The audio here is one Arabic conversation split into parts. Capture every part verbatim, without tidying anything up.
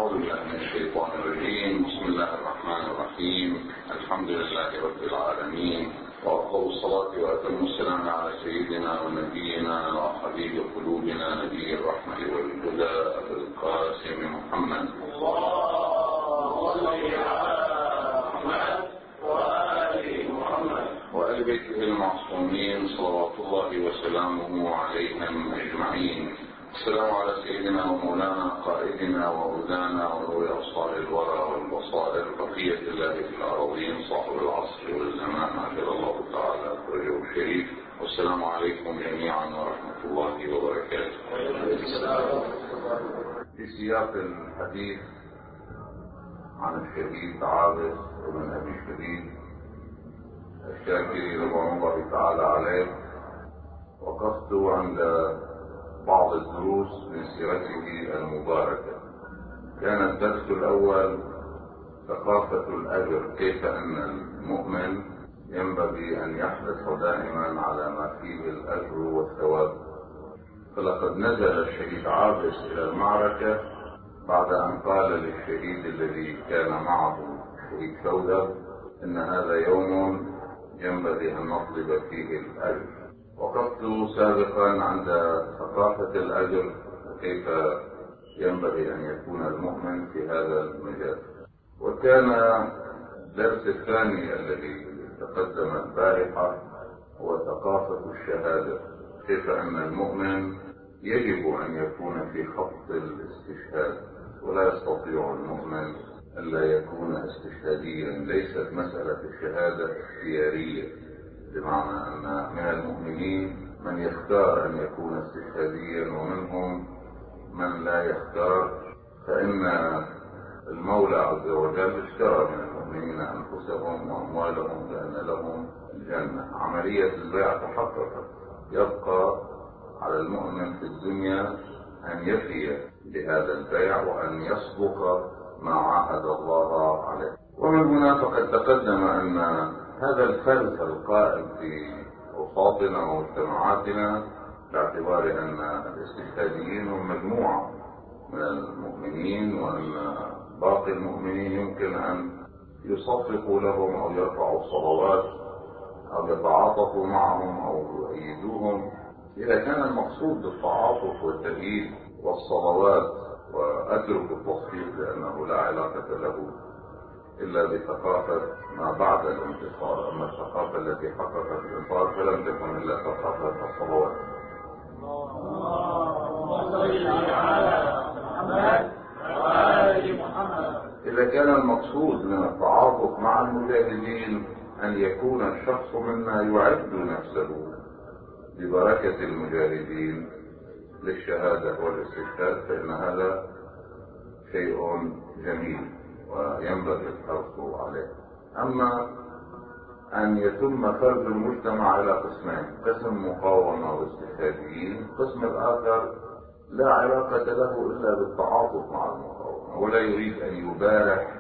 أعوذ بالله من الشيطان الرجيم. بسم الله الرحمن الرحيم. الحمد لله رب العالمين، وأفضل الصلاة وأتم السلام على سيدنا ونبينا وحبيب قلوبنا نبي الرحمة والهدى أبي القاسم محمد. اللهم صل على محمد وآل محمد وآل بيته المعصومين صلوات الله وسلامه عليهم أجمعين. السلام على سيدنا ومولانا قائدنا وهدانا ونور أبصار الورى والبصائر بقية الله في الأراضين صاحب العصر والزمان عجل الله تعالى فرجه الشريف. والسلام عليكم جميعا ورحمة الله وبركاته. في سياق الحديث عن الشهيد عابس بن أبي شريف الشاكري رضوان الله تعالى عليه، وقفت عند بعض الدروس من سيرته المباركة. كان الدرس الأول ثقافة الأجر، كيف أن المؤمن ينبغي أن يحرص دائما على ما فيه الأجر والثواب. فلقد نزل الشهيد عابس إلى المعركة بعد أن قال للشهيد الذي كان معه شهيد ثودة إن هذا يوم ينبغي أن نطلب فيه الأجر. وقفت سابقا عند ثقافة الأجر وكيف ينبغي أن يكون المؤمن في هذا المجال. وكان الدرس الثاني الذي تقدم البارحة هو ثقافة الشهادة، كيف أن المؤمن يجب أن يكون في خط الاستشهاد، ولا يستطيع المؤمن ألا يكون استشهاديا. ليست مسألة الشهادة اختيارية، بمعنى أن من المؤمنين من يختار أن يكون استشهاديا ومنهم من لا يختار، فإن المولى عز وجل اشترى من المؤمنين أنفسهم وأموالهم بأن لهم الجنة. عملية البيع تحققت. يبقى على المؤمن في الدنيا أن يفي بهذا البيع وأن يصدق ما عاهد الله عليه. ومن هنا فقد تقدم أن هذا الفلس القائم في أوساطنا ومجتمعاتنا، باعتبار أن الاستشهاديين هم مجموعة من المؤمنين، وأن باقي المؤمنين يمكن أن يصفقوا لهم أو يرفعوا الصلوات أو يتعاطفوا معهم أو يؤيدوهم. إذا كان المقصود بالتعاطف والتأييد والصلوات، وأترك التصفيق لأنه لا علاقة له إلا بثقافة ما بعد الانتصار، أما الثقافة التي حققت الانتصار فلم تكن إلا ثقافة الصلوات. إذا كان المقصود من التعاطف مع المجاهدين أن يكون الشخص منا يعد نفسه ببركة المجاهدين للشهادة والاستشهاد، فإن هذا شيء جميل وينبغي الحرص عليه. أما أن يتم فرد المجتمع إلى قسمين، قسم مقاومة واستشهاديين، القسم الآخر لا علاقة له إلا بالتعاطف مع المقاومة ولا يريد أن يبارح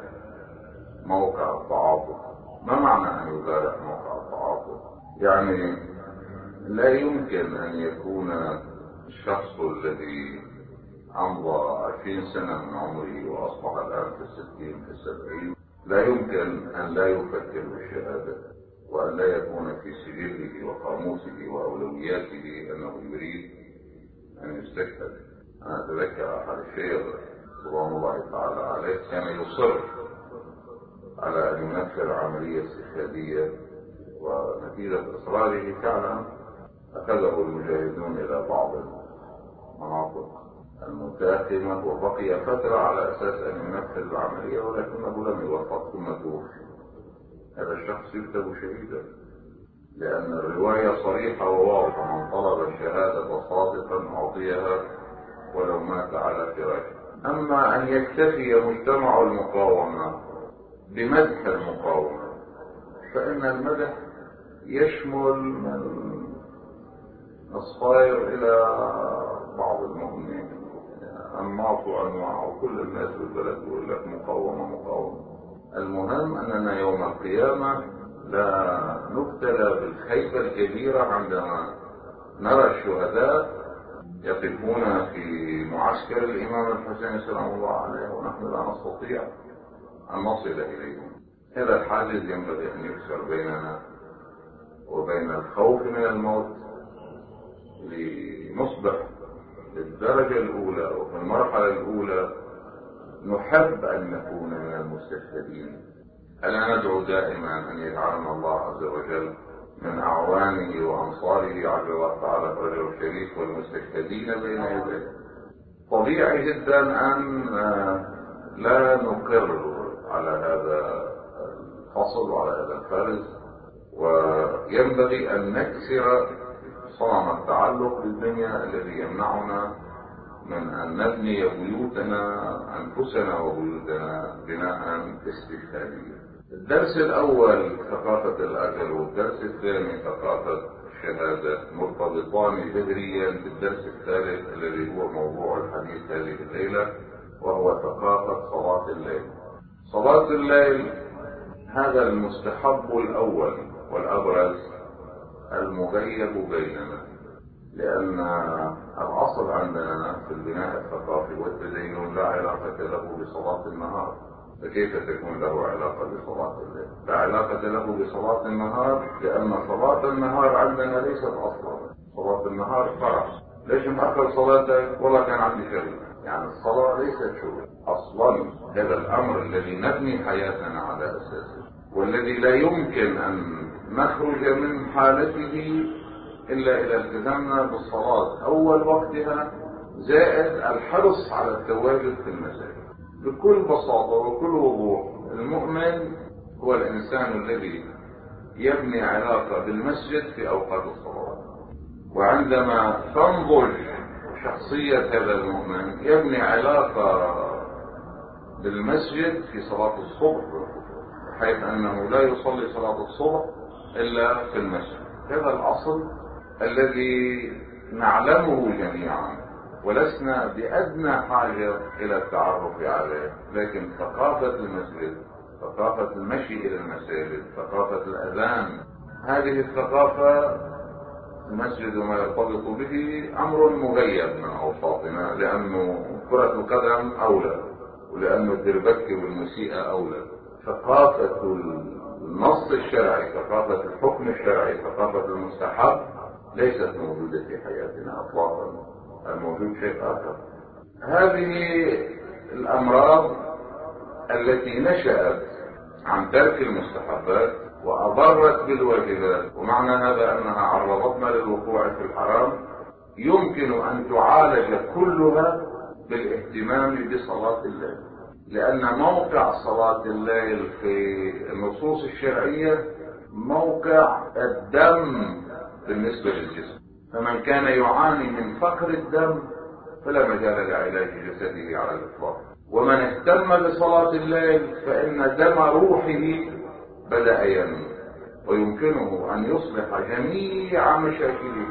موقع التعاطف. ما معنى أن يبارح موقع التعاطف؟ يعني لا يمكن أن يكون الشخص الذي أمضى عشرين سنة من عمره وأصبح الآن في الستين في السبعين لا يمكن أن لا يفكر بالشهادة، وأن لا يكون في سجله وقاموسه وأولوياته أنه يريد أن يستشهد. أنا أتذكر أحد الشيخ رضوان الله تعالى عليه كان يصر على أن ينفذ عملية استشهادية، ونتيجة إصراره فعلا أخذه المجاهدون إلى بعض المناطق المتاخمة وبقي فترة على أساس أن ينفذ العملية، ولكنه لم يوفق ثم توفي. هذا الشخص يكتب شهيدا، لأن الرواية صريحة وواضحة: من طلب الشهادة صادقا أعطيها ولو مات على فراشه. أما أن يكتفي مجتمع المقاومة بمدح المقاومة، فإن المدح يشمل من الصغير إلى بعض المؤمنين، أنماط وأنواع، وكل الناس في البلد يقول لك مقاومة مقاومة. المهم أننا يوم القيامة لا نبتلى بالخيبة الكبيرة عندما نرى الشهداء يقفون في معسكر الإمام الحسين سلام الله عليه ونحن لا نستطيع أن نصل إليهم. هذا الحاجز ينبغي أن يكسر بيننا وبين الخوف من الموت لنصبح للدرجة الأولى وفي المرحلة الأولى نحب أن نكون من المستشهدين. ألا ندعو دائما أن يجعلنا الله عز وجل من أعوانه وأنصاره عز وجل تعالى فرجه الشريف والمستشهدين بين يديه. طبيعي جدا أن لا نقر على هذا الفصل وعلى هذا الفرز، وينبغي أن نكسر صنم التعلق بالدنيا الذي يمنعنا من أن نبني بيوتنا أنفسنا وبيوتنا بناء استشهاديا. الدرس الأول ثقافة الأجل، والدرس الثاني ثقافة الشهادة، مرتبطان جذريا بالدرس الثالث الذي هو موضوع الحديث هذه الليلة، وهو ثقافة صلاة الليل. صلاة الليل هذا المستحب الأول والأبرز المغيب بيننا، لأن الأصل عندنا في البناء الثقافي والتدين لا علاقة له بصلاة النهار، فكيف تكون له علاقة بصلاة الليل؟ لا علاقة له بصلاة النهار لأن صلاة النهار عندنا ليست أصلا. صلاة النهار فرع. ليش مأخر صلاتك؟ والله كان عندي شغل. يعني الصلاة ليست شغل أصلا. هذا الأمر الذي نبني حياتنا على أساسه، والذي لا يمكن أن نخرج من حالته إلا إذا التزمنا بالصلاة أول وقتها، زائد الحرص على التواجد في المساجد. بكل بساطة وكل وضوح، المؤمن هو الإنسان الذي يبني علاقة بالمسجد في أوقات الصلاة، وعندما تنضج شخصية هذا المؤمن يبني علاقة بالمسجد في صلاة الصبح، حيث أنه لا يصلي صلاة الصبح إلا في المسجد. هذا الأصل الذي نعلمه جميعا ولسنا بأدنى حاجة إلى التعرف عليه، لكن ثقافة المسجد، ثقافة المشي إلى المساجد، ثقافة الأذان، هذه الثقافة المسجد وما يرتبط به أمر مغيب من أوساطنا، لأنه كرة القدم أولى، ولأنه الدربكة والموسيقى أولى. ثقافة النص الشرعي، ثقافة الحكم الشرعي، ثقافة المستحب ليست موجودة في حياتنا أطلاقا. الموجود شيء آخر. هذه الأمراض التي نشأت عن ترك المستحبات وأضرت بالواجبات، ومعنى هذا أنها عرضتنا للوقوع في الحرام، يمكن أن تعالج كلها بالاهتمام بصلاة الليل، لأن موقع صلاة الليل في النصوص الشرعية موقع الدم بالنسبة للجسم. فمن كان يعاني من فقر الدم فلا مجال لعلاج جسده على الإطلاق، ومن اهتم بصلاة الليل فإن دم روحه بدأ ينمو، ويمكنه أن يصلح جميع مشاكله،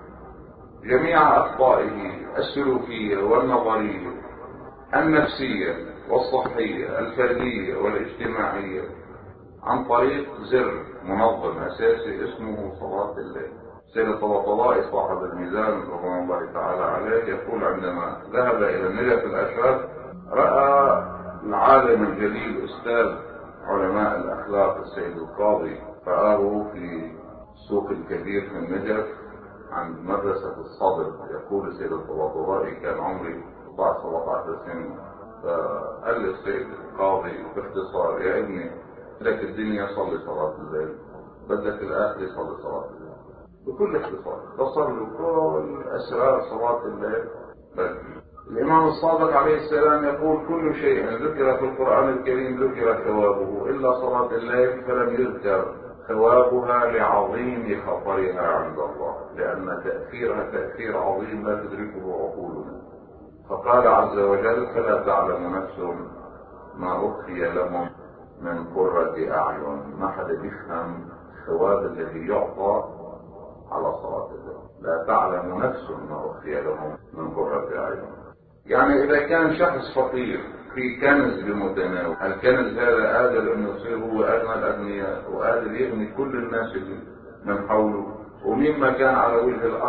جميع أخطائه السلوكية والنظرية النفسية والصحية الفردية والاجتماعية عن طريق زر منظم أساسي اسمه صلاة الليل. سيد الطبطبائي صاحب الميزان رضوان الله تعالى عليه يقول عندما ذهب إلى النجف الأشرف رأى العالم الجليل أستاذ علماء الأخلاق السيد القاضي، رآه في السوق الكبير في النجف عند مدرسة الصدر. يقول السيد الطبطبائي كان عمري ستة عشر سبعة عشر سنة، فقال لي السيد القاضي باختصار: يا ابني لك الدنيا صلي صلاة الليل، بدك الآخر صلي صلاة الليل. بكل اختصار بصر له كل أسرار صلاة الليل. بل الإمام الصادق عليه السلام يقول: كل شيء ذكر في القرآن الكريم ذكر ثوابه إلا صلاة الليل فلم يذكر ثوابها لعظيم خطرها عند الله، لأن تأثيرها تأثير عظيم لا تدركه عقولنا. فقال عز وجل: فلا تعلم نفس ما أخفي لهم من قرة أعين. ما حدا بيفهم الثواب الذي يعطى على صلاة الليل. لا تعلم نفس ما أخفي لهم من قرة أعين. يعني إذا كان شخص فقير في كنز بمتناول، الكنز هذا قادر أن يصير هو أغنى الأغنياء وقادر يغني كل الناس اللي من حوله، ومما كان على وجه الأرض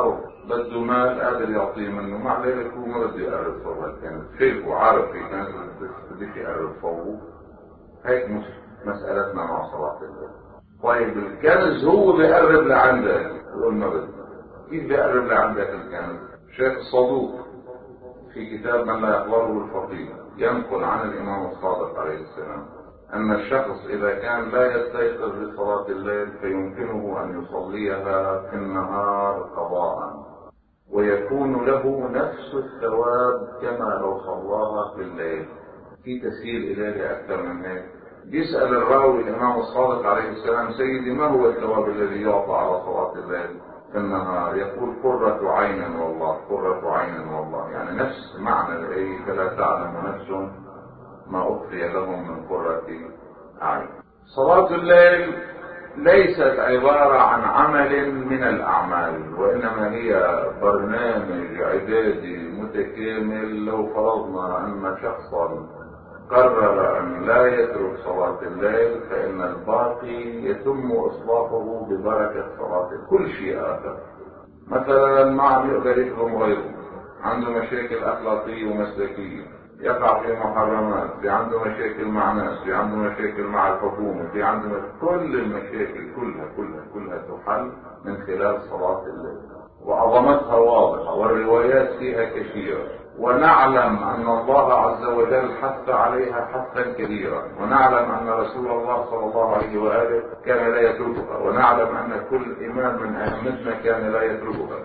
بده مال قادر يعطيه منه، مع ذلك هو ما بده يقرب صوبها الكنز، شايفه عارف في كنز بديش يقرب صوبه. هيك مش مسألتنا مع صلاة الليل. طيب الكنز هو بيقرب لعندك، يقول ما بده. كيف بيقرب لعندك الكنز؟ شيخ الصدوق في كتاب من لا يحضره الفقيه ينقل عن الإمام الصادق عليه السلام أن الشخص إذا كان لا يستيقظ لصلاة الليل فيمكنه أن يصليها في النهار قضاء، ويكون له نفس الثواب كما لو صلاها في الليل. في تسهيل إلهي أكثر من هيك. يسأل الراوي الإمام الصادق عليه السلام: سيدي ما هو الثواب الذي يعطى على صلاة الليل في النهار؟ يقول: قرة عين والله، قرة عين والله، يعني نفس معنى الآية: فلا تعلم نفس ما أخفي لهم من قرة أعين. صلاة الليل ليست عبارة عن عمل من الأعمال، وإنما هي برنامج عبادي متكامل. لو فرضنا أن شخصا قرر أن لا يترك صلاة الليل فإن الباقي يتم إصلاحه ببركة صلاة الليل. كل شيء آخر، مثلا ما عم يقدر يخدم غيره، عنده مشاكل أخلاقية ومسلكية، يقع في محرمات، في عنده مشاكل مع ناس، في عنده مشاكل مع الحكومة، في عنده مشاكل. كل المشاكل كلها كلها كلها تحل من خلال صلاة الليل، وعظمتها واضحة والروايات فيها كثيرة. ونعلم أن الله عز وجل حث عليها حثا كبيرا، ونعلم أن رسول الله صلى الله عليه وآله كان لا يتركها، ونعلم أن كل إمام من أئمتنا كان لا يتركها،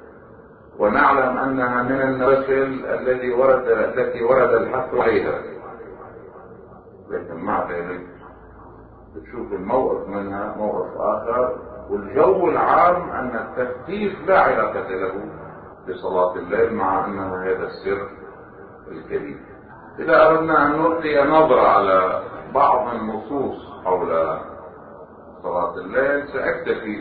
ونعلم أنها من النوافل التي ورد التي ورد الحث عليها. لكن مع ذلك بتشوف الموقف منها موقف آخر. والجو العام أن التخفيف لا علاقة له بصلاة الليل، مع أنه هذا السر الكبير. إذا أردنا أن نلقي نظرة على بعض النصوص حول صلاة الليل سأكتفي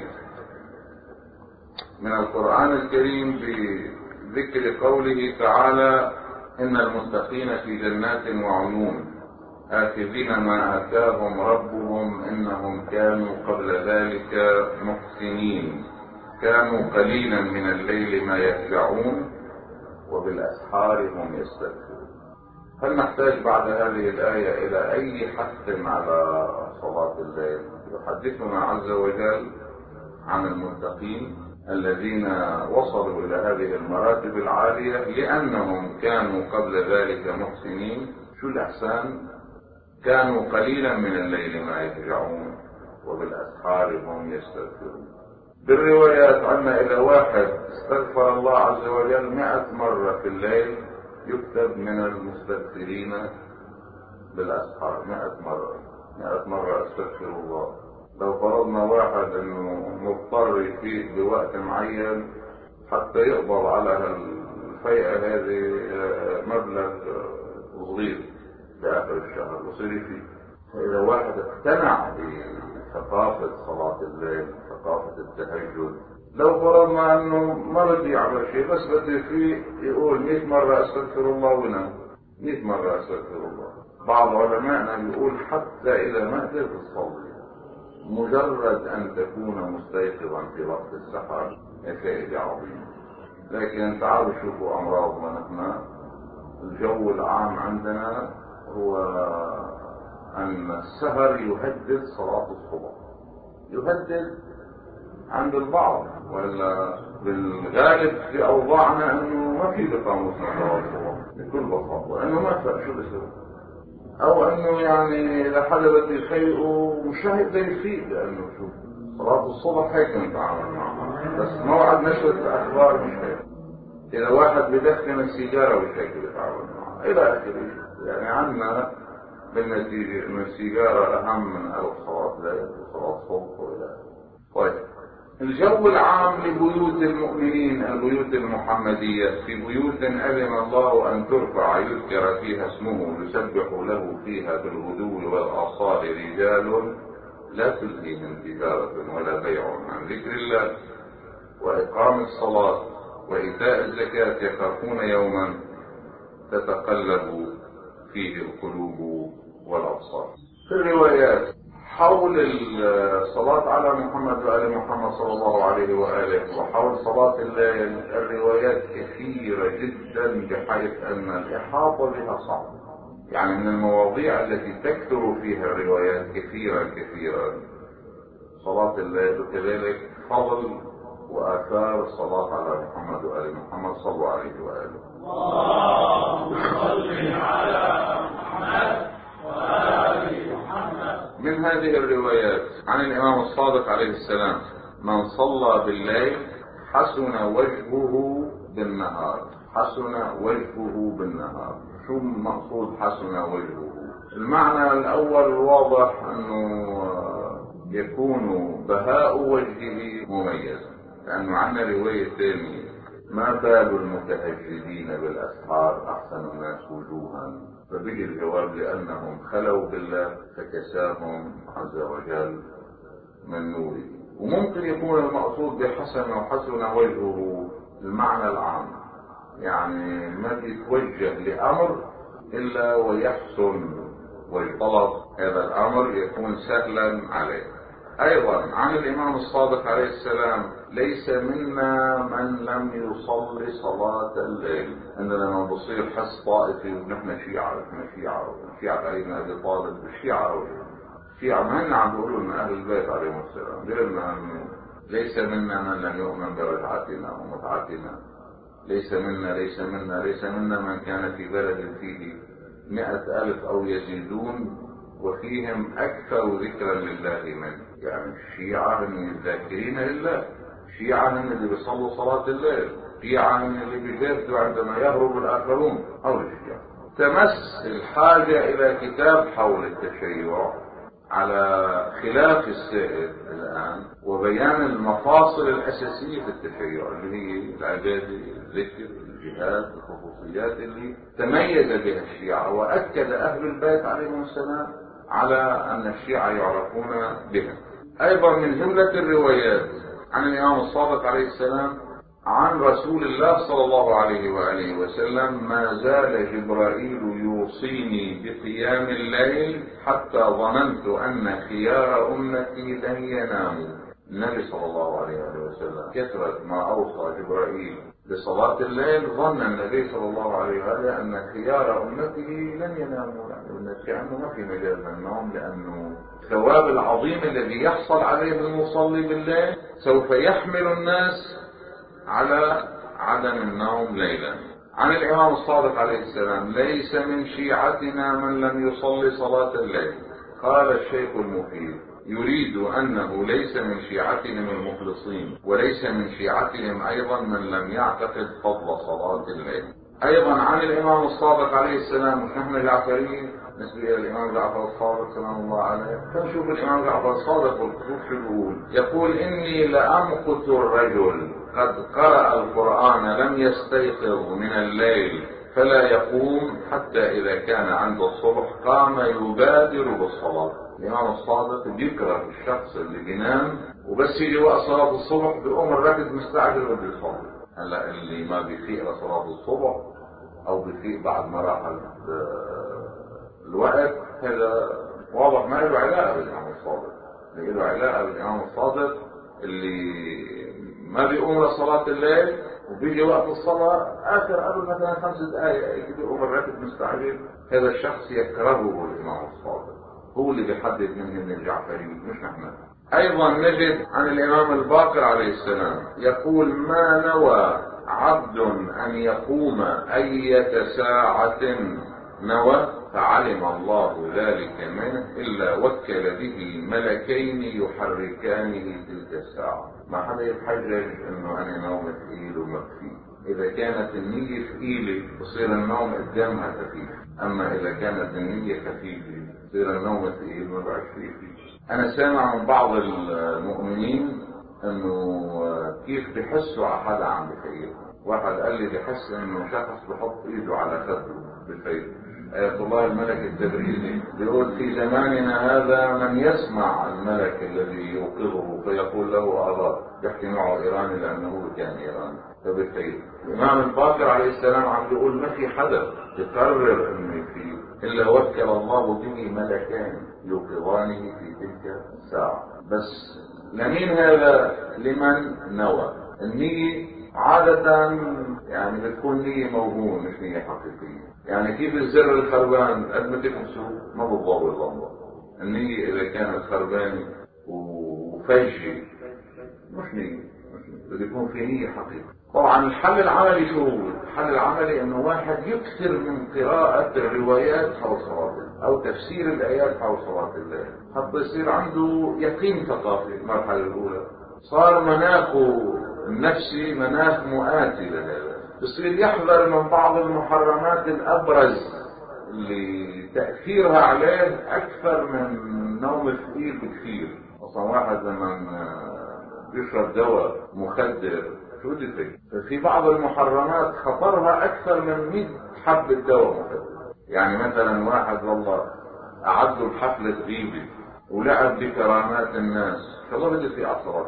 من القرآن الكريم بذكر قوله تعالى: إن المتقين في جنات وعيون آخذين ما آتاهم ربهم إنهم كانوا قبل ذلك محسنين كانوا قليلا من الليل ما يهجعون وبالأسحار هم يستغفرون. هل نحتاج بعد هذه الآية إلى أي حث على صلاة الليل؟ يحدثنا عز وجل عن المتقين الذين وصلوا إلى هذه المراتب العالية لأنهم كانوا قبل ذلك محسنين. شو الإحسان؟ كانوا قليلا من الليل ما يهجعون وبالأسحار هم يستغفرون. بالروايات أن إذا واحد استغفر الله عز وجل مئة مرة في الليل يكتب من المستغفرين بالأسحار. مئة مرة مئة مرة استغفر الله. لو فرضنا واحد انه مضطر يفيد بوقت معين حتى يقبض على الفيئة هذه مبلغ صغير بآخر الشهر وصير يفيد. فإذا واحد اقتنع بثقافة صلاة الليل، ثقافة التهجد، لو فرضنا انه ما بده يعمل شيء بس بده يفيد يقول مئة مرة استغفر الله ونام، مئة مرة استغفر الله. بعض علمائنا يقول حتى إذا ما قدرت تصلي مجرد أن تكون مستيقظا في وقت السحر فائدة عظيمة. لكن تعالوا شوفوا أمراضنا نحن. الجو العام عندنا هو أن السهر يهدد صلاة الصبح، يهدد عند البعض، ولا بالغالب في أوضاعنا أنه ما في بقاموس صلاة الصبح بكل بساطة، لأنه ما فهم شو بيصير، او انه يعني اذا حدا بده يفيقه مش راح يقدر يفيق، لانه شو صلاة الصبح هيك نتعامل معها، بس موعد نشرة الاخبار مش هيك. اذا واحد بدخن السيجارة مش هيك بيتعامل معها الى اخره. يعني عندنا بالنتيجة ان السيجارة اهم من الف صلاة ليل وصلاة صبح والى اخره. طيب الجو العام لبيوت المؤمنين، البيوت المحمدية، في بيوت أذن الله أن ترفع يذكر فيها اسمه يسبح له فيها بالغدو والآصال رجال لا تلهيهم تجارة ولا بيع عن ذكر الله وإقام الصلاة وإيتاء الزكاة يخافون يوما تتقلب فيه القلوب والأبصار. في الروايات حول الصلاة على محمد وآل محمد صلى الله عليه وآله وحول صلاة الليل الروايات كثيرة جدا بحيث أن الإحاطة بها صعب. يعني من المواضيع التي تكثر فيها الروايات كثيرا كثيرا صلاة الليل، وكذلك فضل وآثار الصلاة على محمد وآل محمد صلى الله عليه وآله. اللهم صل على محمد وآل محمد. من هذه الروايات عن الإمام الصادق عليه السلام: من صلى بالليل حسن وجهه بالنهار. حسن وجهه بالنهار. شو المقصود حسن وجهه؟ المعنى الأول واضح أنه يكون بهاء وجهه مميزا، لأنه عندنا رواية ثانية: ما بال المتهجدين بالأسحار أحسن الناس وجوها. فبيجي الجواب لأنهم خلوا بالله فكساهم عز وجل من نوره. وممكن يكون المقصود بحسن وحسن وجهه المعنى العام، يعني ما بيتوجه لأمر إلا ويحسن ويطلب هذا الأمر يكون سهلا عليه. أيضا عن الإمام الصادق عليه السلام: ليس منا من لم يصلي صلاة الليل. إننا لما بصير حس طائفي ونحن شيعة نحن شيعة شيعة علي بن أبي طالب الشيعة الشيعة ما هن عم بيقولوا لنا أهل البيت عليهم السلام، بيقولوا أنه ليس منا من لم يؤمن برجعتنا ومتعتنا. ليس منا ليس منا ليس منا من كان في بلد فيه مئة ألف أو يزيدون وفيهم أكثر ذكرا لله منه. يعني الشيعة هم الذاكرين لله، الشيعة هم اللي بيصلوا صلاة الليل، الشيعة هم اللي بيجاهدوا عندما يهرب الآخرون. أو الشيعة تمس الحاجة إلى كتاب حول التشيع على خلاف السائد الآن، وبيان المفاصل الأساسية في التشيع اللي هي العبادة، الذكر، الجهاد، الخصوصيات اللي تميز بها الشيعة، وأكد أهل البيت عليهم السلام على أن الشيعة يعرفون بها. أيضا من جملة الروايات عن الإمام الصادق عليه السلام عن رسول الله صلى الله عليه وآله وسلم: ما زال جبرائيل يوصيني بقيام الليل حتى ظننت أن خيار أمتي لن يناموا. النبي صلى الله عليه وآله وسلم كثرة ما أوصى جبرائيل بصلاة الليل، ظن النبي صلى الله عليه وآله أن خيار أمته لن يناموا، يعني كأنه ما في مجال للنوم، لأنه الثواب العظيم الذي يحصل عليه المصلي بالليل سوف يحمل الناس على عدم النوم ليلا. عن الإمام الصادق عليه السلام: ليس من شيعتنا من لم يصلي صلاة الليل. قال الشيخ المفيد: يريد أنه ليس من شيعتهم المخلصين، وليس من شيعتهم أيضا من لم يعتقد فضل صلاة الليل. أيضا عن الإمام الصادق عليه السلام: مش نحن جعفريين نسبة إلى الإمام جعفر الصادق سلام الله عليه، فنشوف الإمام جعفر الصادق والخطوط شو بيقول. يقول: إني لأمقت الرجل قد قرأ القرآن لم يستيقظ من الليل فلا يقوم حتى إذا كان عند الصبح قام يبادر بالصلاة. الإمام الصادق بيكره الشخص اللي بينام وبس يجي وقت صلاة الصبح بيقوم الراكد مستعجل وبده يصلي. هلا اللي ما بيفيق لصلاة الصبح أو بيفيق بعد ما راح الوقت، هذا واضح ما له علاقة بالإمام الصادق. اللي له علاقة بالإمام الصادق اللي ما بيقوم لصلاة الليل وبيجي وقت الصلاة آخر قبل مثلا خمس دقائق يجي بيقوم الراكب مستعجل. هذا الشخص يكرهه الإمام الصادق، هو اللي بيحدد من الجعفريين مش نحن. أيضا نجد عن الإمام الباقر عليه السلام يقول: ما نوى عبد أن يقوم أية ساعة نوى فعلم الله ذلك منه إلا وكل به ملكين يحركانه تلك الساعة. ما حدا يتحجج انه انا نوم ثقيل ومكفي. اذا كانت النية ثقيلة بصير النوم قدامها خفيف، اما اذا كانت النية خفيفة بصير النوم ثقيل ما بعرف فيه. انا سامع من بعض المؤمنين انه كيف بحسوا على حدا عم بخير. واحد قال لي بحس انه شخص بحط ايده على خده بالفيل. آية الله الملك التبريزي بيقول: في زماننا هذا من يسمع الملك الذي يوقظه فيقول له أراك، يحكي معه إيراني لأنه كان إيراني. فبالتالي الإمام الباقر عليه السلام عم بيقول: ما في حدا يقرر إنه يفيق إلا وكل الله به ملكان يوقظانه في تلك الساعة. بس لمين هذا؟ لمن نوى. النية عادة يعني بتكون نية موهومة مش نية حقيقية. يعني كيف الزر الخربان قد ما تكنسوا ما بتضوي اللمبة. النية إذا كانت خربانة وفجة مش نية، بده يكون في نية حقيقية. طبعا الحل العملي شو هو؟ الحل العملي انه واحد يكثر من قراءة الروايات حول صلاة الليل او تفسير الايات حول صلاة الليل حتى يصير عنده يقين ثقافي. المرحلة الاولى صار مناخه النفسي مناخ مؤاتي لهذا، يصير يحذر من بعض المحرمات الابرز اللي تأثيرها عليه اكثر من نوم الثقيل بكثير. اصلا واحد لما يشرب دواء مخدر شو بدي فيه؟ ففي بعض المحرمات خطرها اكثر من مئة حبة دواء مخدر. يعني مثلا واحد والله اعد له بحفلة غيبة ولعب بكرامات الناس، فالله بدي في عصرات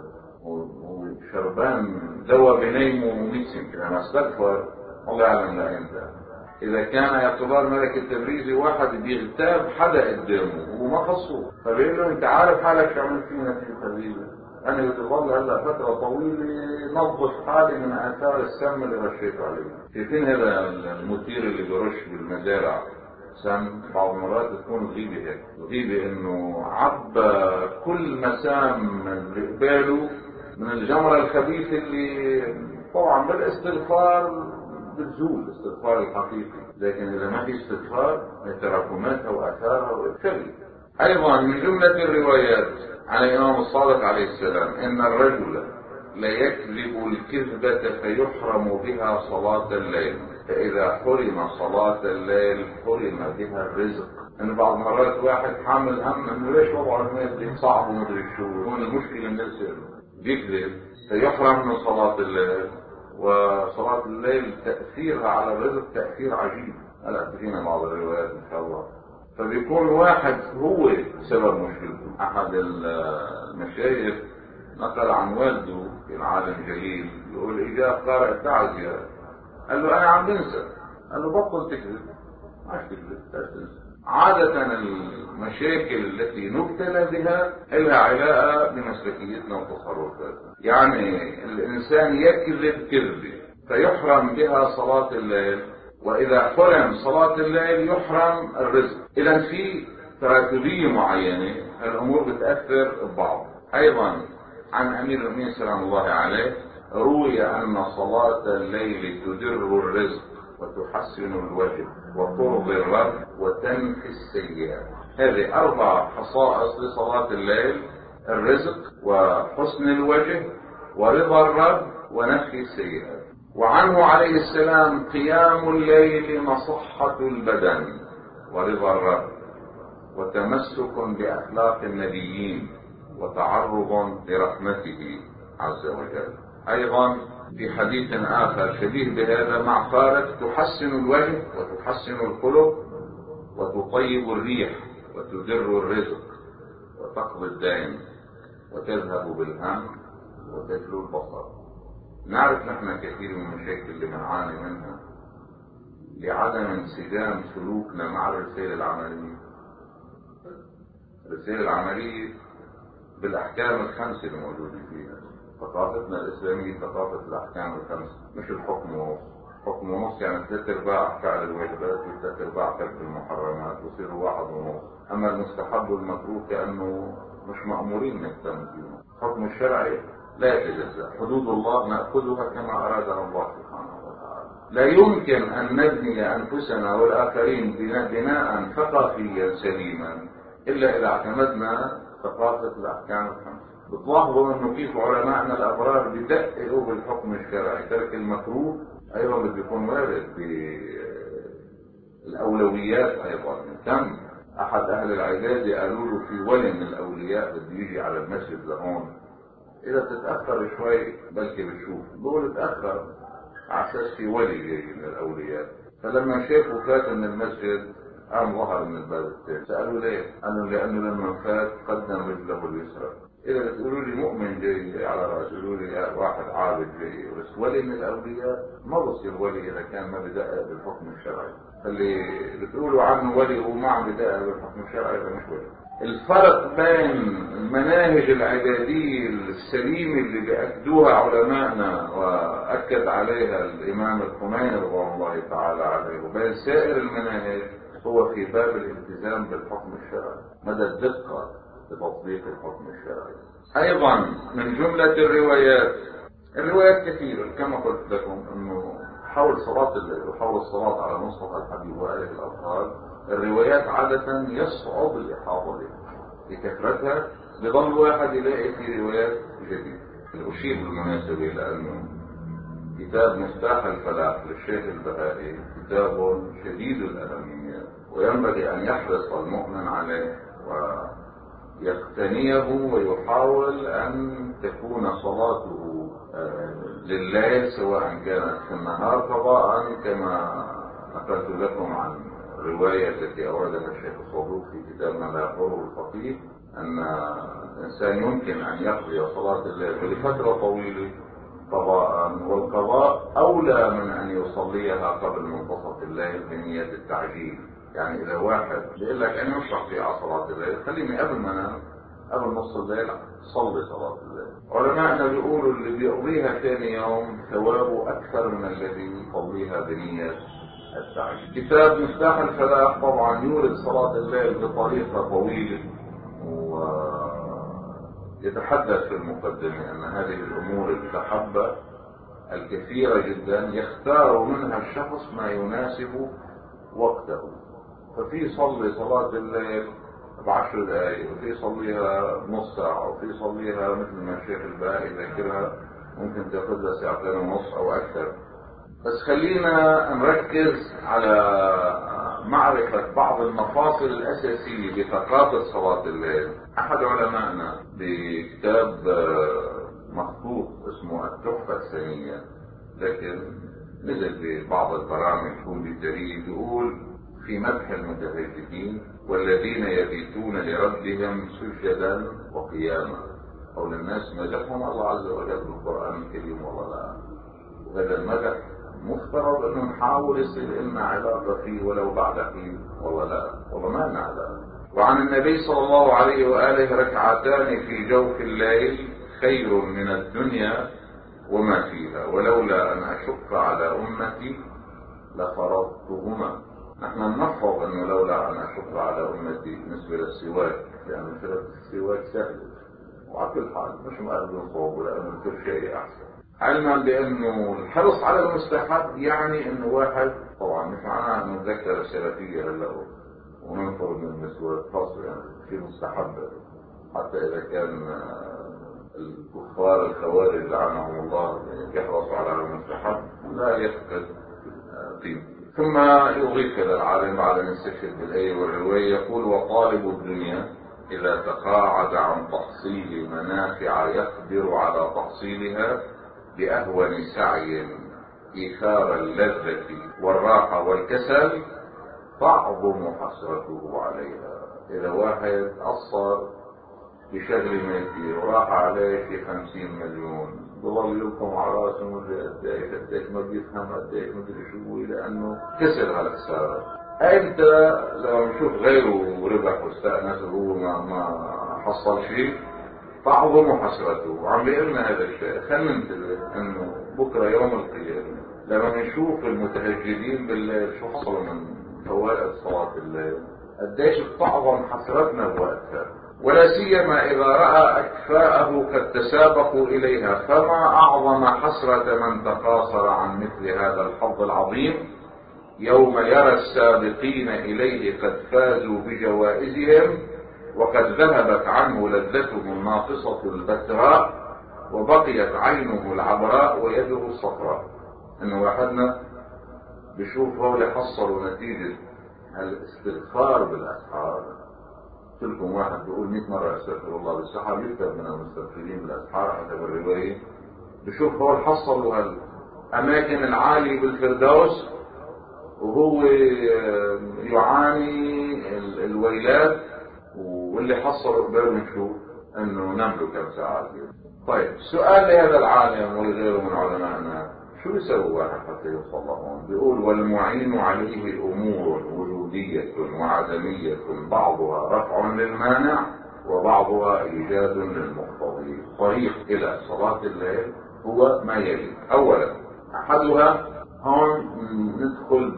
وشربان دواء بنيمه وميسم كده ما استغفر الله يعلم لا انت. اذا كان اعتبار ملك التبريزي واحد بيغتاب حدا قدامه وما خصه فبيقول له انت عارف حالك شو عملت فينا في التبريزي؟ انا بدي ظل هلا فتره طويله نظف حالي من اثار السم اللي رشيته عليه. شايفين هذا المثير اللي برش بالمزارع سم؟ بعض المرات تكون غيبه هيك، غيبه انه عبى كل مسام من اللي قباله من الجمره الخبيثه اللي طبعا بالاستغفار بتزول الاستغفار الحقيقي، لكن اذا ما في استغفار تراكماتها واثارها وابتلي. ايضا من جمله الروايات عن الامام الصادق عليه السلام ان الرجل لا يكذب الكذبة فيحرم بها صلاة الليل، فاذا حرم صلاة الليل حرم بها الرزق. ان بعض المرات واحد حامل هم انه ليش وضعه المادي صعب ومدري شو، هون المشكلة بنرسل بيكذب فيحرم من صلاة الليل. وصلاة الليل تأثيرها على الرزق تأثير عجيب. هلا تجينا بعض الروايات ان شاء الله. فبيكون واحد هو سبب مشكلته. احد المشايخ نقل عن والده العالم جليل يقول اجا قارئ تعزية قال له انا عم بنسى، قال له بطل تكذب، ما تكذب لا تنسى. عادة المشاكل التي نبتلى بها لها علاقة بمسلكيتنا وتصرفاتنا. يعني الانسان يكذب كذبة فيحرم بها صلاة الليل، واذا حرم صلاة الليل يحرم الرزق. اذا في تراتبية معينة الامور بتأثر ببعض. ايضا عن امير المؤمنين سلام الله عليه روي ان صلاة الليل تدر الرزق وتحسن الوجه وترضي الرب وتنفي السيئات. هذه اربع خصائص لصلاة الليل: الرزق وحسن الوجه ورضا الرب ونفي السيئات. وعنه عليه السلام قيام الليل مصحة البدن ورضا الرب وتمسك بأخلاق النبيين وتعرض لرحمته عز وجل. ايضا في حديث اخر شبيه بهذا مع فارق: تحسن الوجه وتحسن الخلق وتطيب الريح وتدر الرزق وتقضي الدين وتذهب بالهم وتجلو البصر. نعرف نحن كثير من المشاكل اللي بنعاني منها لعدم انسجام سلوكنا مع الرسالة العملية. الرسالة العملية بالاحكام الخمسة اللي موجودة فيها. ثقافتنا الاسلامية ثقافة الاحكام الخمسة، مش الحكم ونص. حكم ونص يعني ثلاث ارباع فعل الواجبات وثلاث ارباع ترك المحرمات ويصيروا واحد ونص. اما المستحب والمكروه كانه مش مأمورين نهتم فيه. الحكم الشرعي لا يتجزأ، حدود الله نأخذها كما ارادها الله سبحانه وتعالى. لا يمكن ان نبني انفسنا والاخرين بناء ثقافيا سليما الا اذا اعتمدنا ثقافة الاحكام الخمسة. بتلاحظوا انه كيف علماءنا الابرار بدققوا بالحكم الشرعي. ترك المكروه ايضا بده يكون وارد بالاولويات. ايضا تم احد اهل العباده قالوا له في ولي من الاولياء بده يجي على المسجد لهون، اذا بتتاخر شوي بلكي بتشوف. بقول تاخر على اساس في ولي جاي من الاولياء. فلما شافوا فات من المسجد قام ظهر من الباب الثاني. سالوا ليه؟ قالوا لانه لما فات قدم رجله اليسرى. إذا بتقولوا لي مؤمن جاي على رأس، تقولوا لي واحد عابد جاي، بس ولي من الأولياء ما بصير ولي إذا كان ما بدقق بالحكم الشرعي. فاللي بتقولوا عنه ولي هو ما عم بدقق بالحكم الشرعي ده مش ولي. الفرق بين المناهج العبادية السليمة اللي بيأكدوها علماءنا وأكد عليها الإمام الخميني رضوان الله تعالى عليه وبين سائر المناهج هو في باب الالتزام بالحكم الشرعي، مدى الدقة لتطبيق الحكم الشرعي. أيضا من جملة الروايات، الروايات كثيرة كما قلت لكم أنه حول صلاة الليل وحول الصلاة على مصطفى الحبيب وآله الأطهار، الروايات عادة يصعب الإحاطة بها لكثرتها، بظن واحد يلاقي في روايات جديدة. أشير بالمناسبة لأنه كتاب مفتاح الفلاح للشيخ البهائي كتاب شديد الأهمية، وينبغي أن يحرص المؤمن عليه ويقتنيه ويحاول أن تكون صلاته لله سواء كانت في النهار قضاء، كما نقلت لكم عن الرواية التي أوردها الشيخ الصدوق في كتاب ما لا يقره الفقيه، أن الإنسان يمكن أن يقضي صلاة الليل لفترة طويلة قضاء، والقضاء أولى من أن يصليها قبل منتصف الليل بنية التعجيل. يعني إذا واحد بيقول لك أنا مش رح في على صلاة الليل، خليني قبل ما أنام قبل نص الليل صلي صلاة الليل. علماءنا بيقولوا اللي بيقضيها ثاني يوم ثوابه أكثر من الذي يصليها بنية التعجيل. كتاب مفتاح الفلاح طبعا يورد صلاة الليل بطريقة طويلة ويتحدث في المقدمة أن هذه الأمور المستحبة الكثيرة جدا يختار منها الشخص ما يناسب وقته، ففي صلي صلاة الليل بعشر دقائق، وفي صليها نص ساعة، وفي صليها مثل ما الشيخ الباقي ذكرها ممكن تاخذ لها ساعتين ونص أو أكثر. بس خلينا نركز على معرفة بعض المفاصل الأساسية بثقافة صلاة الليل. أحد علمائنا بكتاب مخطوط اسمه التحفة السنية، لكن نزل ببعض البرامج يكون بالجريد، يقول في مدح المتهجدين والذين يبيتون لربهم سجدا وقياما، أو للناس مدحهم الله عز وجل بالقرآن الكريم والله لا. وهذا المدح مفترض انه نحاول يصير لنا علاقة فيه ولو بعد حين، والله لا والله ما لنا علاقة. وعن النبي صلى الله عليه وآله ركعتان في جوف الليل خير من الدنيا وما فيها، ولولا أن أشق على أمتي لفرضتهما. نحن نحفظ أنه لولا أن أشق على أمتي بالنسبة للسواك، لأن يعني مثل السواك سهل وعلى كل حال مش مقابل صوب لأنه كل شيء أحسن، علما بأنه الحرص على المستحب يعني أنه واحد طبعا مش معناه أنه نذكر السلفية هلا وننفر من المسواك خاصة، يعني في مستحب حتى إذا كان الكفار الخوارج لعنهم الله يحرصوا على المستحب لا يفقد قيمة. ثم يضيف إلى العالم بعد أن يستشهد بالآية والرواية يقول وطالب الدنيا إذا تقاعد عن تحصيل منافع يقدر على تحصيلها بأهون سعي إيثار اللذة والراحة والكسل تعظم حسرته عليها. إذا واحد أصر بشغل مادي وراح عليه في خمسين مليون بضل لكم على راسه مدري قديش قديش ما بيفهم قديش مدري شو، لأنه كسر على الخسارة. أنت لو نشوف غيره ربح واستأنس وهو ما ما حصل شيء تعظم حسرته. وعم بيقلنا هذا الشيء، خلينا ننتبه انه بكره يوم القيامه لما نشوف المتهجدين بالليل شو حصلوا من فوائد صلاه الليل قديش بتعظم حسرتنا بوقتها، ولا سيما اذا راى اكفاءه قد تسابقوا اليها، فما اعظم حسره من تقاصر عن مثل هذا الحظ العظيم يوم يرى السابقين اليه قد فازوا بجوائزهم وقد ذهبت عنه لذته الناقصة البتراء وبقيت عينه العبراء ويده الصفراء. انه واحدنا بشوف هو يحصلوا نتيجة الاستغفار بالاسحار. قلت لكم واحد بيقول مئة مرة استغفر الله بالسحر يكتب من المستغفرين بالاسحار حسب الرواية. بشوف هو حصلوا هالاماكن العالية بالفردوس وهو يعاني الويلات، واللي حصلوا قبل من شو انه ننام له كم ساعة. طيب سؤال لهذا العالم ولغيره من علمائنا، شو يسوي واحد حتى يوصل لهون؟ بيقول والمعين عليه امور وجودية وعدمية بعضها رفع للمانع وبعضها ايجاد للمقتضي. طريق الى صلاة الليل هو ما يلي. اولا احدها هون ندخل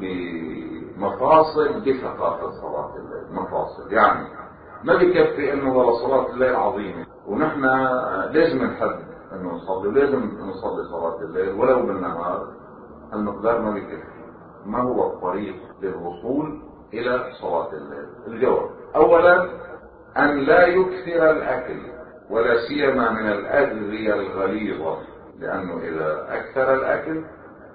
بمفاصل بثقافة صلاة الليل. مفاصل يعني ما بيكفي انه والله صلاة الليل عظيمة ونحن لازم نحب انه نصلي ولازم نصلي صلاة الليل ولو بالنهار. المقدار ما بيكفي. ما هو الطريق للوصول الى صلاة الليل؟ الجواب اولا ان لا يكثر الاكل ولا سيما من الاغذية الغليظة، لانه اذا اكثر الاكل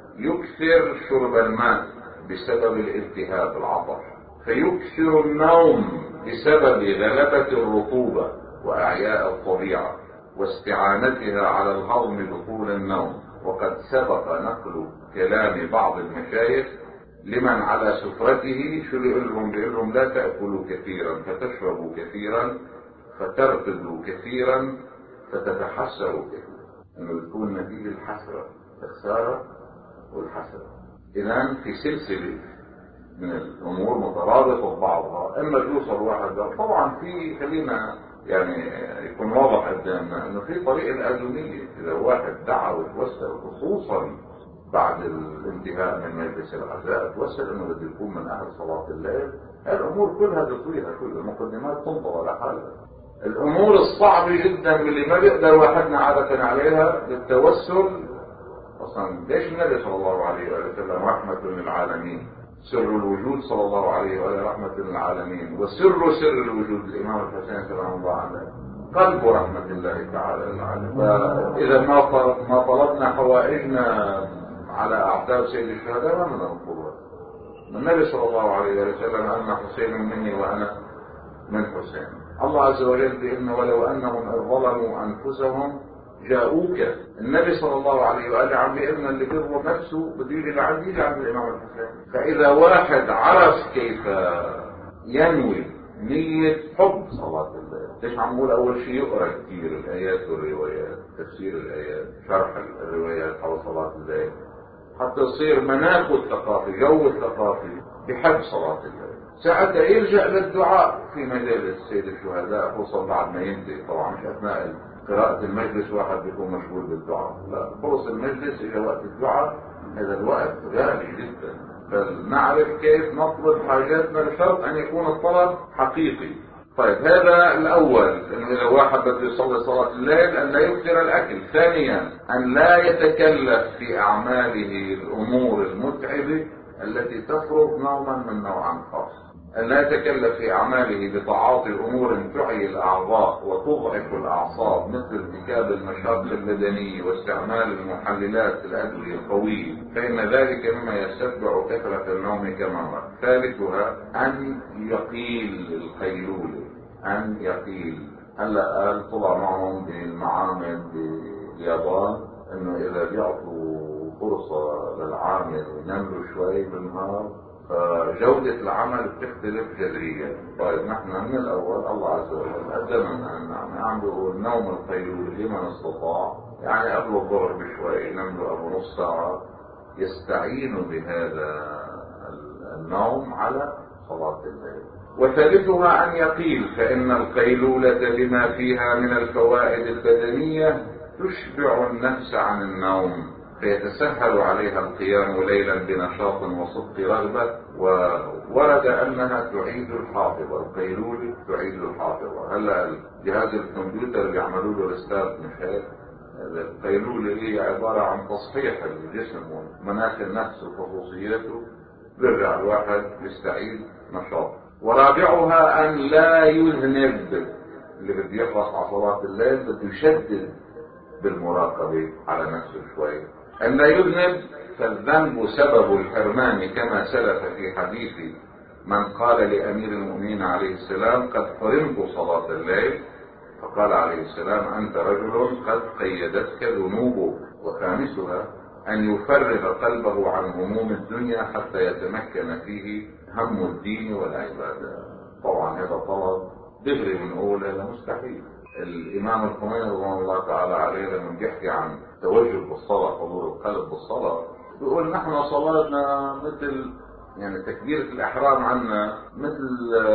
يكثر شرب الماء بسبب الالتهاب العطش، فيكثر النوم بسبب غلبة الرطوبة وأعياء الطبيعة واستعانتها على الهضم دخول النوم. وقد سبق نقل كلام بعض المشايخ لمن على سفرته شو بيقول لهم؟ بيقول لهم لا تأكلوا كثيرا فتشربوا كثيرا فترقدوا كثيرا فتتحسروا كثيرا، انه تكون نتيجة الحسرة، الخسارة والحسرة. إذن في سلسلة من الامور مترابطه ببعضها، اما توصل واحد ده. طبعا في خلينا يعني يكون واضح قدامنا انه في طريق الادميه. اذا واحد دعا وتوسل خصوصا بعد الانتهاء من مجلس العزاء توسل انه بده يكون من اهل صلاه الليل، الامور كلها بتطويها، كل المقدمات تنطوي على حالها. الامور الصعبه جدا اللي ما بيقدر واحدنا عاده عليها بالتوسل. اصلا ليش النبي صلى الله عليه وسلم رحمه للعالمين، سر الوجود صلى الله عليه وآله رحمة للعالمين، وسر سر الوجود الإمام الحسين سلام الله عليه قلب رحمة الله تعالى للعالمين. فإذا ما ما طلبنا حوائجنا على أعتاب سيد الشهداء ما من نطلبها. النبي صلى الله عليه وسلم أن حسين مني وأنا من حسين. الله عز وجل بأن ولو أنهم إذ ظلموا أنفسهم جاءوك. النبي صلى الله عليه وآله عم بيقولنا اللي بيظلم نفسه بده يجي لعندي يجي عند الإمام الحسين. فإذا واحد عرف كيف ينوي نية حب صلاة الليل، ليش عم نقول أول شيء يقرأ كثير الآيات والروايات، تفسير الآيات، شرح الروايات حول صلاة الليل، حتى يصير مناخه الثقافي، جو الثقافي بحب صلاة الليل. ساعتها يلجأ للدعاء في مجالس سيد الشهداء، خصوصا بعد ما ينتهي. طبعا مش أثناء قراءة المجلس واحد بيكون مشغول بالدعاء، لا، خلص المجلس إجا وقت الدعاء، هذا الوقت غالي جدا. فلنعرف كيف نطلب حاجاتنا بشرط أن يكون الطلب حقيقي. طيب هذا الأول، إنه إذا واحد بده يصلي صلاة الليل أن لا يكثر الأكل. ثانيا أن لا يتكلف في أعماله الأمور المتعبة التي تفرض نوما من نوع خاص. أن لا يتكلف في أعماله بتعاطي أمور تعي الأعضاء وتضعف الأعصاب مثل ارتكاب المشاق البدنية واستعمال المحللات الأدوية القوية، فإن ذلك مما يستتبع كثرة النوم كما مر. ثالثها أن يقيل القيلولة، أن يقيل. هلا قال طلع معهم بالمعامل باليابان إنه إذا بيعطوا فرصة للعامل يناموا شوي بالنهار فجودة العمل بتختلف جذريا. طيب نحن من الأول الله عز وجل قدمنا أن عم بيقول نوم القيلولة لمن استطاع، يعني قبل الظهر بشوي ينام له أبو نص ساعة يستعين بهذا النوم على صلاة الليل. وثالثها أن يقيل، فإن القيلولة بما فيها من الفوائد البدنية تشبع النفس عن النوم، فيتسهل عليها القيام ليلا بنشاط وصدق رغبة. وورد أنها تعيد الحافظة، القيلولة تعيد الحافظة. هلا جهاز الكمبيوتر اللي يعملوا له الأستاذ مش هيك؟ القيلولة هي عبارة عن تصحيح الجسم ومناخ النفس وخصوصياته، بيرجع الواحد يستعيد نشاط. ورابعها أن لا يذنب. اللي بده يحرص على صلاة الليل بده يشدد بالمراقبة على نفسه شوي. أن لا يذنب، فالذنب سبب الحرمان كما سلف في حديث من قال لأمير المؤمنين عليه السلام قد حرمت صلاة الليل، فقال عليه السلام أنت رجل قد قيدتك ذنوبه. وخامسها أن يفرغ قلبه عن هموم الدنيا حتى يتمكن فيه هم الدين والعبادة. طبعا هذا طلب دغري بنقول هذا مستحيل. الإمام الخميني رضوان الله تعالى عليه لما بيحكي عن توجه بالصلاة، حضور القلب بالصلاة، بيقول نحن صلاتنا مثل يعني تكبيرة الإحرام عنا مثل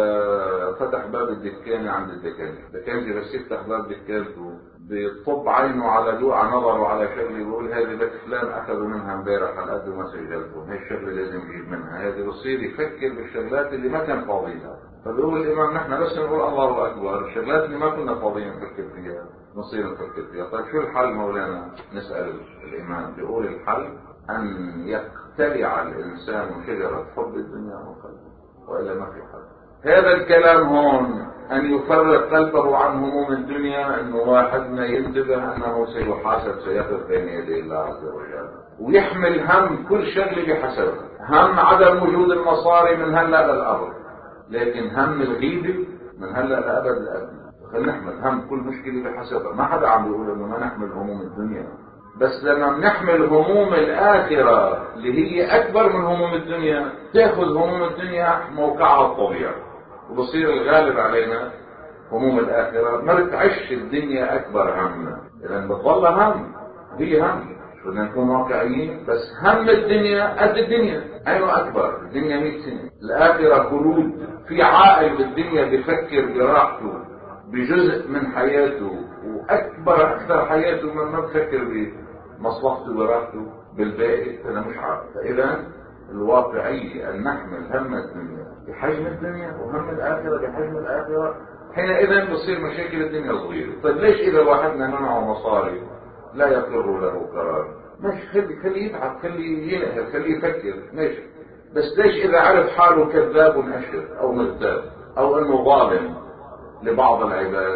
فتح باب الدكاني عند الدكاني. الدكاني بس يفتح باب دكانته بيطب عينه على دوء نظره على شغله، بيقول هذه لك فلان أخذوا منها امبارح على قد ما سجلتهم، هي الشغلة لازم يجيب منها، هذه بصير يفكر بالشغلات اللي ما كان فاضيها. فبيقول الإمام نحن بس نقول الله أكبر، الشغلات اللي ما كنا فاضيين نفكر فيها نصير نفكر فيها. طيب شو الحل مولانا؟ نسأل الإمام. بيقول الحل أن يقتلع الإنسان شجرة حب الدنيا وقلبه، وإلا ما في حل. هذا الكلام هون أن يفرق قلبه عن هموم الدنيا، أنه واحدنا ينتبه أنه سيحاسب سيقف بين يدي الله عز وجل، ويحمل هم كل شغلة بحسبها، هم عدم وجود المصاري من هلأ للأبد، لكن هم الغيبة من هلأ لأبد الأبد. خلينا نحمل هم كل مشكلة بحسبها. ما حدا عم بيقول أنه ما نحمل هموم الدنيا، بس لما بنحمل هموم الآخرة اللي هي أكبر من هموم الدنيا، تأخذ هموم الدنيا موقعها الطبيعي، وبصير الغالب علينا هموم الآخرة. ما بتعيش الدنيا أكبر همنا، إذن بتظل هم، هي هم، بدنا نكون واقعيين. بس هم الدنيا قد الدنيا، أيوة أكبر، الدنيا مئة سنة، الآخرة خلود. في عائل بالدنيا بيفكر براحته بجزء من حياته، وأكبر أكثر حياته ما بفكر بمصلحته وراحته بالباقي. أنا مش عارف. فإذا الواقعية أن نحمل هم الدنيا بحجم الدنيا وهم الآخرة بحجم الآخرة، حينئذ بصير مشاكل الدنيا صغيرة. طيب ليش إذا واحدنا منعه مصاري لا يقر له قرار؟ ماشي، خلي خلي يتعب، خلي ينهر، خلي يفكر، ماشي. بس ليش إذا عرف حاله كذاب ونأشر أو مغتاب أو أنه ظالم لبعض العباد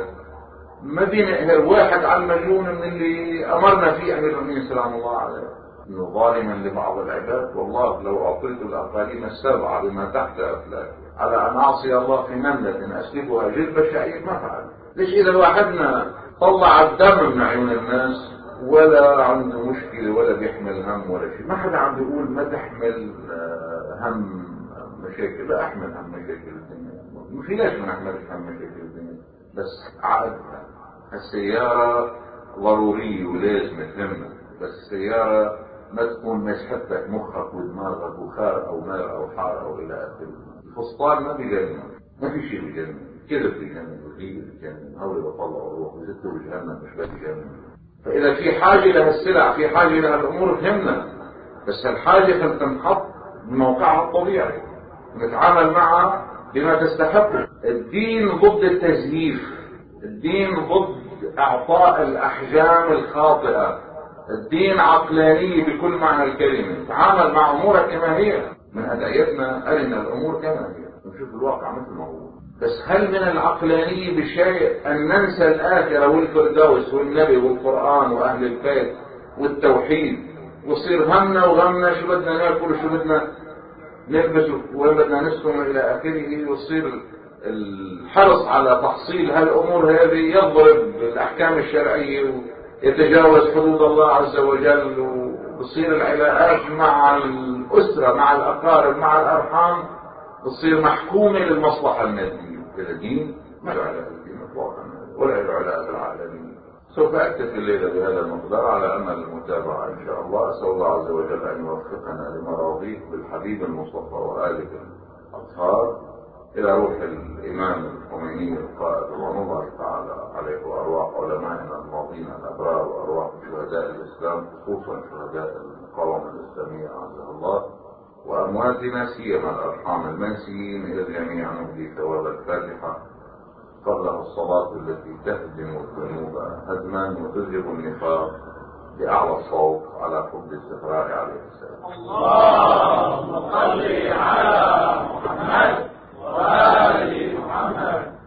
ما بينقهر واحد على المليون من اللي أمرنا فيه أمير المؤمنين سلام الله عليه أنه ظالما لبعض العباد؟ والله لو أعطيت الأقاليم السبعة بما تحت أفلاك على أن أعصي الله في نملة أسلبها جلب شعير ما فعل. ليش إذا واحدنا طلع الدم من عيون الناس ولا عنده مشكلة ولا بيحمل هم ولا شيء؟ ما حدا عم بيقول ما تحمل هم مشاكل، لا أحمل هم مشاكل الدنيا. في ليش ما نحملش هم مشاكل الدنيا؟ بس عقدها. السيارة ضرورية ولازم تهمك، بس السيارة ما تكون مسحتك مخك ودماغك وخار أو نار أو حار أو إلى آخره. الفسطان ما بيجنن، ما في شيء بيجنن، كذب بيجنن وغيب بيجنن، هولي بطلع الروح وزدته بجهنم مش بس بيجنن. فإذا في حاجة لهالسلع، في حاجة لهالأمور فهمنا، بس الحاجة خلت تنحط بموقعها الطبيعي ونتعامل معها بما تستحقه. الدين ضد التزييف، الدين ضد اعطاء الاحجام الخاطئة، الدين عقلاني بكل معنى الكلمة. تعامل مع امورك كما هي، من ادعيتنا ارنا الامور كما هي، نشوف الواقع مثل ما هو. بس هل من العقلاني بشيء ان ننسى الاخرة والفردوس والنبي والقرآن واهل البيت والتوحيد، وصير همنا وغمنا شو بدنا ناكل وشو بدنا نلبس وين بدنا نسكن الى اخره، ويصير الحرص على تحصيل هالامور هذه يضرب الاحكام الشرعيه ويتجاوز حدود الله عز وجل، وتصير العلاقات مع الاسره مع الاقارب مع الارحام تصير محكومه للمصلحه الماديه. هذا دين ما له علاقه بالدين اطلاقا ولا له علاقه بالعالمين. سوف اكتفي الليله بهذا المقدار على امل المتابعه ان شاء الله. اسال الله عز وجل ان يوفقنا لمراضيه بالحبيب المصطفى واله الاطهار، إلى روح الإمام الخميني القائد رضوان الله تعالى عليه، وأرواح علمائنا الماضين الأبرار، وأرواح شهداء الإسلام خصوصا شهداء المقاومة الإسلامية أعزها الله، وأمواتنا سيما الأرحام المنسيين. إلى الجميع نهدي ثواب الفاتحة قبلها الصلاة التي تهدم الذنوب هدما وتذهب النفاق بأعلى الصوت على حب الزهراء عليه السلام. اللهم صل على محمد وآل محمد.